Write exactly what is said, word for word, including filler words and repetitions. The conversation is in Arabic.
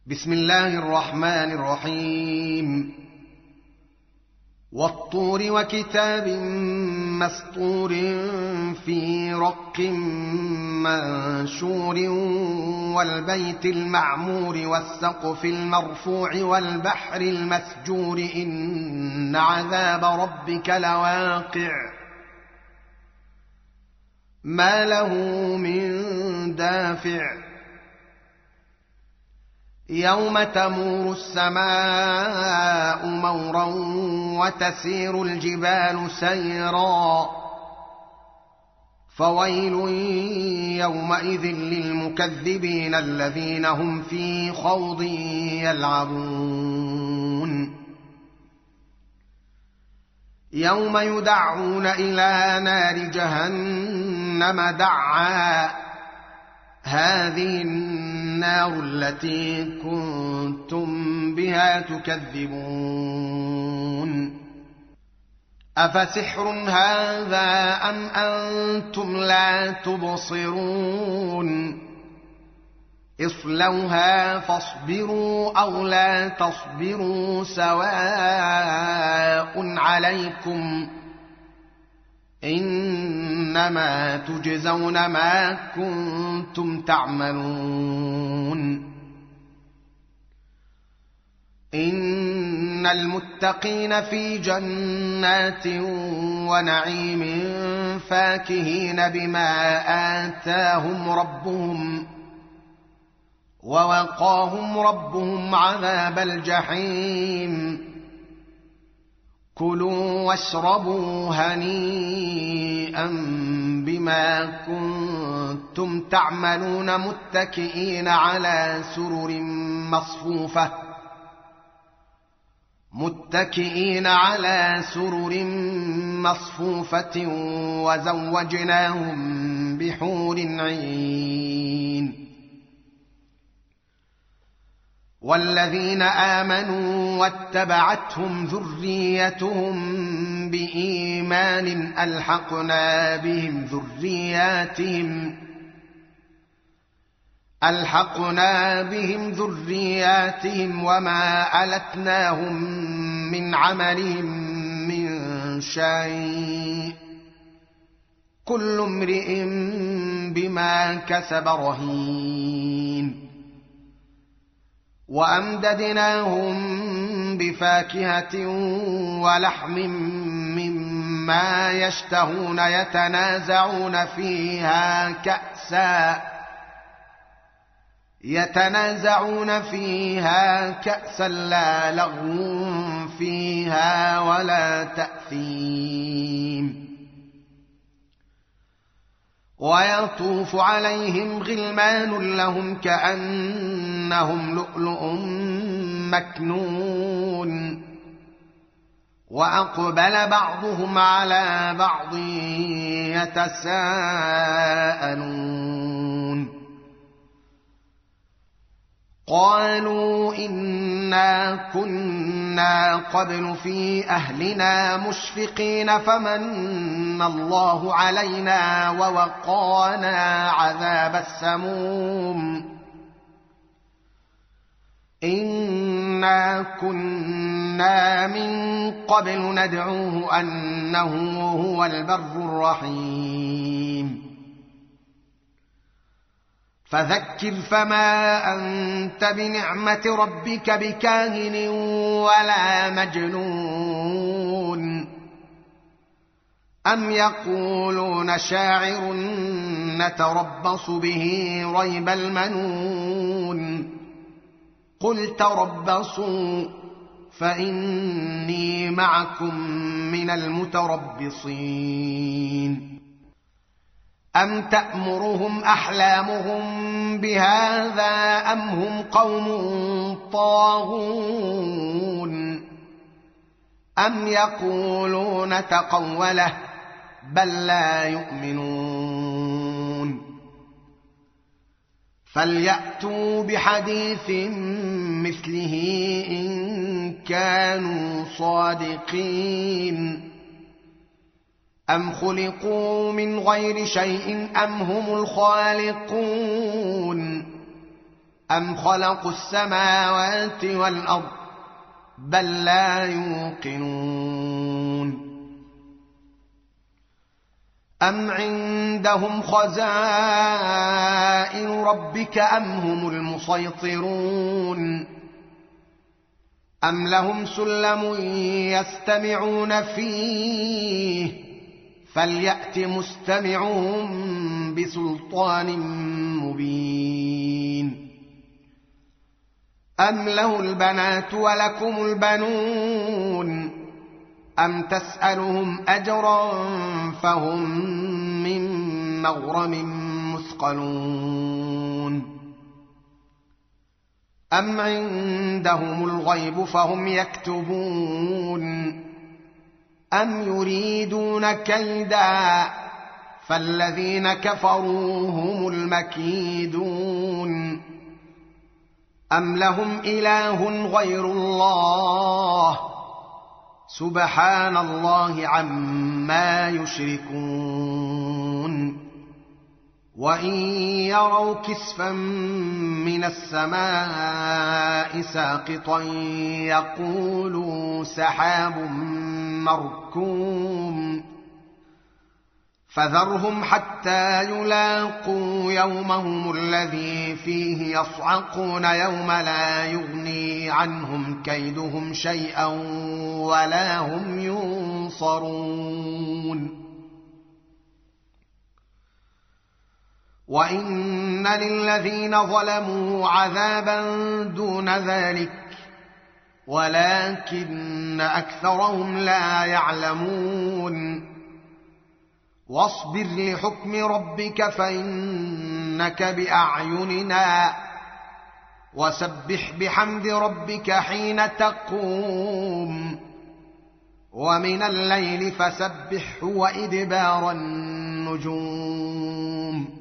بسم الله الرحمن الرحيم والطور وكتاب مسطور في رق منشور والبيت المعمور والسقف المرفوع والبحر المسجور إن عذاب ربك لواقع ما له من دافع يوم تمور السماء مورا وتسير الجبال سيرا فويل يومئذ للمكذبين الذين هم في خوض يلعبون يوم يدعون إلى نار جهنم دعا هذه النار التي كنتم بها تكذبون أفسحر هذا أم أنتم لا تبصرون اصلوها فاصبروا أو لا تصبروا سواء عليكم إنما تجزون ما كنتم تعملون إن المتقين في جنات ونعيم فاكهين بما آتاهم ربهم ووقاهم ربهم عذاب الجحيم كلوا واشربوا هنيئا بما كنتم تعملون متكئين على سرر مصفوفة متكئين على سرر مصفوفة وزوجناهم بحور عين والذين آمنوا واتبعتهم ذريتهم بإيمان ألحقنا بهم ذرياتهم ألحقنا بهم ذرياتهم وما ألتناهم من عملهم من شيء كل امرئ بما كسب رهين وأمددناهم بفاكهة ولحم مما يشتهون يتنازعون فيها كأسا يتنازعون فيها كأسا لا لغو فيها ولا تأثيم ويطوف عليهم غلمان لهم كأنهم لؤلؤ مكنون وأقبل بعضهم على بعض يتساءلون قالوا إنا كنا قبل في أهلنا مشفقين فمن الله علينا ووقانا عذاب السموم إنا كنا من قبل ندعوه أنه هو البر الرحيم فذكر فما أنت بنعمة ربك بكاهن ولا مجنون أم يقولون شاعر نتربص به ريب المنون قل تربصوا فإني معكم من المتربصين أم تأمرهم أحلامهم بهذا أم هم قوم طاغون أم يقولون تقوله بل لا يؤمنون فليأتوا بحديث مثله إن كانوا صادقين أم خلقوا من غير شيء أم هم الخالقون أم خلقوا السماوات والأرض بل لا يوقنون أم عندهم خزائن ربك أم هم المسيطرون أم لهم سلم يستمعون فيه فليأت مستمعهم بسلطان مبين أم له البنات ولكم البنون أم تسألهم أجرا فهم من مغرم مثقلون أم عندهم الغيب فهم يكتبون أم يريدون كيدا فالذين كفروا هم المكيدون أم لهم إله غير الله سبحان الله عما يشركون وإن يروا كسفا من السماء ساقطا يقولوا سحاب مركوم فذرهم حتى يلاقوا يومهم الذي فيه يصعقون يوم لا يغني عنهم كيدهم شيئا ولا هم ينصرون وإن للذين ظلموا عذابا دون ذلك ولكن أكثرهم لا يعلمون واصبر لحكم ربك فإنك بأعيننا وسبح بحمد ربك حين تقوم ومن الليل فسبحه وإدبار النجوم